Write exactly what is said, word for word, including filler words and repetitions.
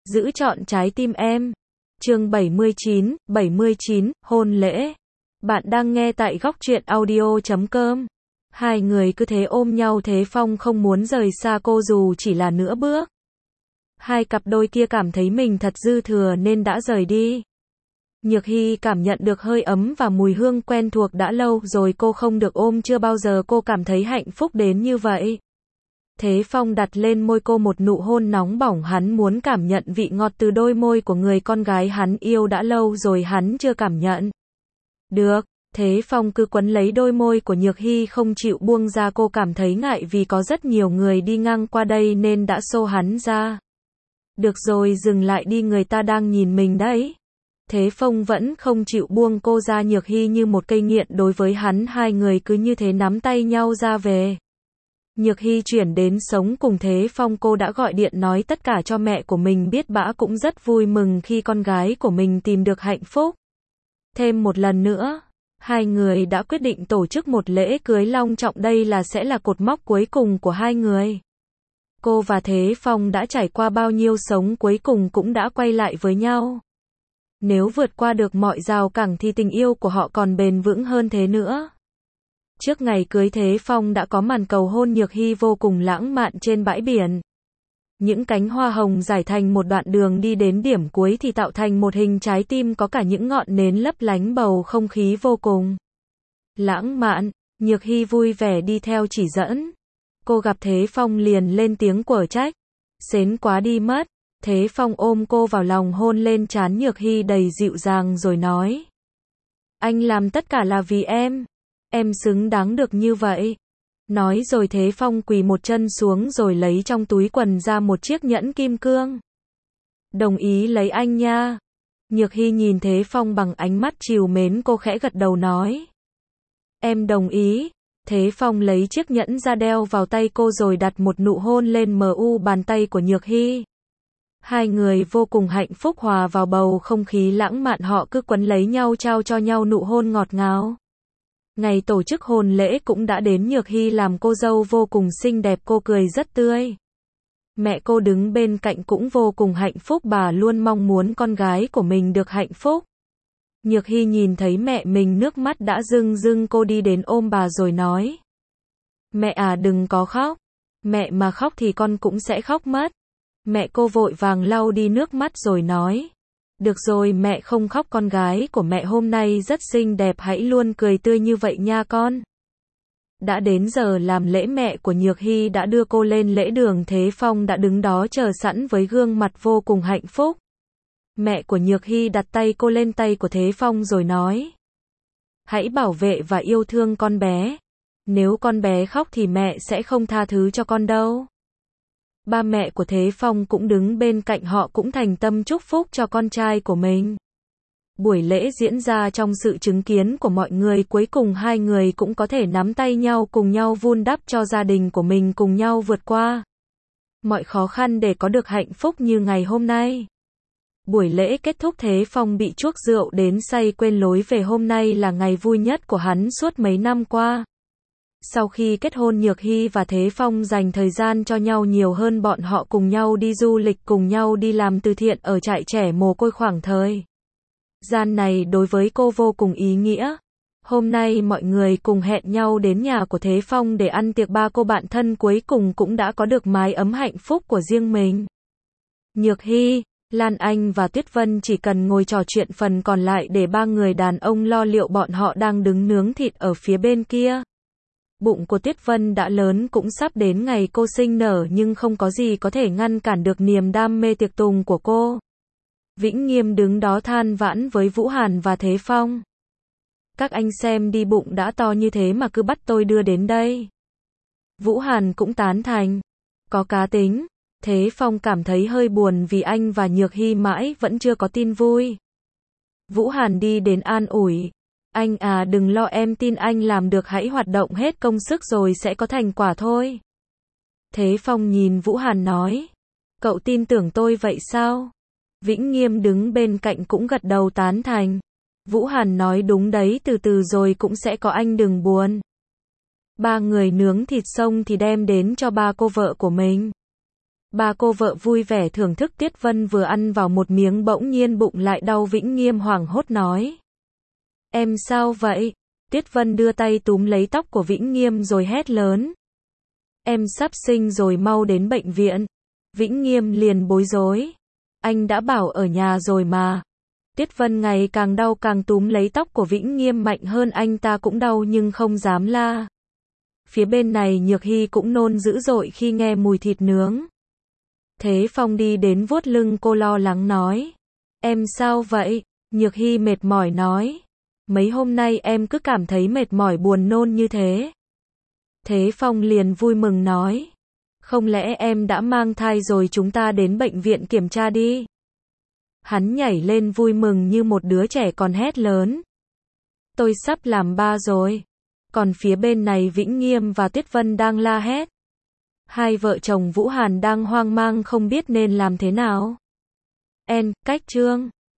Giữ trọn trái tim em. Chương bảy mươi chín, bảy mươi chín, hôn lễ. Bạn đang nghe tại góc truyện audio chấm com. Hai người cứ thế ôm nhau, Thế Phong không muốn rời xa cô dù chỉ là nửa bước. Hai cặp đôi kia cảm thấy mình thật dư thừa nên đã rời đi. Nhược Hy cảm nhận được hơi ấm và mùi hương quen thuộc đã lâu rồi cô không được ôm, chưa bao giờ cô cảm thấy hạnh phúc đến như vậy. Thế Phong đặt lên môi cô một nụ hôn nóng bỏng, hắn muốn cảm nhận vị ngọt từ đôi môi của người con gái hắn yêu đã lâu rồi hắn chưa cảm nhận được. Thế Phong cứ quấn lấy đôi môi của Nhược Hy không chịu buông ra, cô cảm thấy ngại vì có rất nhiều người đi ngang qua đây nên đã xô hắn ra. Được rồi, dừng lại đi, người ta đang nhìn mình đấy. Thế Phong vẫn không chịu buông cô ra. Nhược Hy như một cây nghiện đối với hắn, hai người cứ như thế nắm tay nhau ra về. Nhược Hy chuyển đến sống cùng Thế Phong, cô đã gọi điện nói tất cả cho mẹ của mình biết, bả cũng rất vui mừng khi con gái của mình tìm được hạnh phúc. Thêm một lần nữa, hai người đã quyết định tổ chức một lễ cưới long trọng, đây là sẽ là cột mốc cuối cùng của hai người. Cô và Thế Phong đã trải qua bao nhiêu sống, cuối cùng cũng đã quay lại với nhau. Nếu vượt qua được mọi rào cản thì tình yêu của họ còn bền vững hơn thế nữa. Trước ngày cưới, Thế Phong đã có màn cầu hôn Nhược Hy vô cùng lãng mạn trên bãi biển. Những cánh hoa hồng rải thành một đoạn đường, đi đến điểm cuối thì tạo thành một hình trái tim, có cả những ngọn nến lấp lánh, bầu không khí vô cùng lãng mạn. Nhược Hy vui vẻ đi theo chỉ dẫn. Cô gặp Thế Phong liền lên tiếng quở trách. Sến quá đi mất. Thế Phong ôm cô vào lòng, hôn lên trán Nhược Hy đầy dịu dàng rồi nói. Anh làm tất cả là vì em. Em xứng đáng được như vậy. Nói rồi Thế Phong quỳ một chân xuống rồi lấy trong túi quần ra một chiếc nhẫn kim cương. Đồng ý lấy anh nha. Nhược Hy nhìn Thế Phong bằng ánh mắt trìu mến, cô khẽ gật đầu nói. Em đồng ý. Thế Phong lấy chiếc nhẫn ra đeo vào tay cô rồi đặt một nụ hôn lên mu bàn tay của Nhược Hy. Hai người vô cùng hạnh phúc, hòa vào bầu không khí lãng mạn, họ cứ quấn lấy nhau, trao cho nhau nụ hôn ngọt ngào. Ngày tổ chức hôn lễ cũng đã đến, Nhược Hy làm cô dâu vô cùng xinh đẹp, cô cười rất tươi. Mẹ cô đứng bên cạnh cũng vô cùng hạnh phúc, bà luôn mong muốn con gái của mình được hạnh phúc. Nhược Hy nhìn thấy mẹ mình nước mắt đã rưng rưng, cô đi đến ôm bà rồi nói. Mẹ à, đừng có khóc. Mẹ mà khóc thì con cũng sẽ khóc mất. Mẹ cô vội vàng lau đi nước mắt rồi nói. Được rồi, mẹ không khóc, con gái của mẹ hôm nay rất xinh đẹp, hãy luôn cười tươi như vậy nha con. Đã đến giờ làm lễ, mẹ của Nhược Hy đã đưa cô lên lễ đường. Thế Phong đã đứng đó chờ sẵn với gương mặt vô cùng hạnh phúc. Mẹ của Nhược Hy đặt tay cô lên tay của Thế Phong rồi nói. Hãy bảo vệ và yêu thương con bé. Nếu con bé khóc thì mẹ sẽ không tha thứ cho con đâu. Ba mẹ của Thế Phong cũng đứng bên cạnh, họ cũng thành tâm chúc phúc cho con trai của mình. Buổi lễ diễn ra trong sự chứng kiến của mọi người, cuối cùng hai người cũng có thể nắm tay nhau, cùng nhau vun đắp cho gia đình của mình, cùng nhau vượt qua mọi khó khăn để có được hạnh phúc như ngày hôm nay. Buổi lễ kết thúc, Thế Phong bị chuốc rượu đến say quên lối về, hôm nay là ngày vui nhất của hắn suốt mấy năm qua. Sau khi kết hôn, Nhược Hy và Thế Phong dành thời gian cho nhau nhiều hơn, bọn họ cùng nhau đi du lịch, cùng nhau đi làm từ thiện ở trại trẻ mồ côi. Khoảng thời gian này đối với cô vô cùng ý nghĩa. Hôm nay mọi người cùng hẹn nhau đến nhà của Thế Phong để ăn tiệc, ba cô bạn thân cuối cùng cũng đã có được mái ấm hạnh phúc của riêng mình. Nhược Hy, Lan Anh và Tuyết Vân chỉ cần ngồi trò chuyện, phần còn lại để ba người đàn ông lo liệu, bọn họ đang đứng nướng thịt ở phía bên kia. Bụng của Tuyết Vân đã lớn, cũng sắp đến ngày cô sinh nở, nhưng không có gì có thể ngăn cản được niềm đam mê tiệc tùng của cô. Vĩnh Nghiêm đứng đó than vãn với Vũ Hàn và Thế Phong. Các anh xem đi, bụng đã to như thế mà cứ bắt tôi đưa đến đây. Vũ Hàn cũng tán thành. Có cá tính. Thế Phong cảm thấy hơi buồn vì anh và Nhược Hy mãi vẫn chưa có tin vui. Vũ Hàn đi đến an ủi. Anh à, đừng lo, em tin anh làm được, hãy hoạt động hết công sức rồi sẽ có thành quả thôi. Thế Phong nhìn Vũ Hàn nói. Cậu tin tưởng tôi vậy sao? Vĩnh Nghiêm đứng bên cạnh cũng gật đầu tán thành. Vũ Hàn nói đúng đấy, từ từ rồi cũng sẽ có, anh đừng buồn. Ba người nướng thịt xong thì đem đến cho ba cô vợ của mình. Ba cô vợ vui vẻ thưởng thức Tiết Vân vừa ăn vào một miếng bỗng nhiên bụng lại đau. Vĩnh Nghiêm hoảng hốt nói. Em sao vậy? Tiết Vân đưa tay túm lấy tóc của Vĩnh Nghiêm rồi hét lớn. Em sắp sinh rồi, mau đến bệnh viện. Vĩnh Nghiêm liền bối rối. Anh đã bảo ở nhà rồi mà. Tiết Vân ngày càng đau càng túm lấy tóc của Vĩnh Nghiêm mạnh hơn, anh ta cũng đau nhưng không dám la. Phía bên này Nhược Hy cũng nôn dữ dội khi nghe mùi thịt nướng. Thế Phong đi đến vuốt lưng cô lo lắng nói. Em sao vậy? Nhược Hy mệt mỏi nói. Mấy hôm nay em cứ cảm thấy mệt mỏi buồn nôn như thế. Thế Phong liền vui mừng nói. Không lẽ em đã mang thai rồi, chúng ta đến bệnh viện kiểm tra đi. Hắn nhảy lên vui mừng như một đứa trẻ còn hét lớn. Tôi sắp làm ba rồi. Còn phía bên này Vĩnh Nghiêm và Tuyết Vân đang la hét. Hai vợ chồng Vũ Hàn đang hoang mang không biết nên làm thế nào. En, cách chương.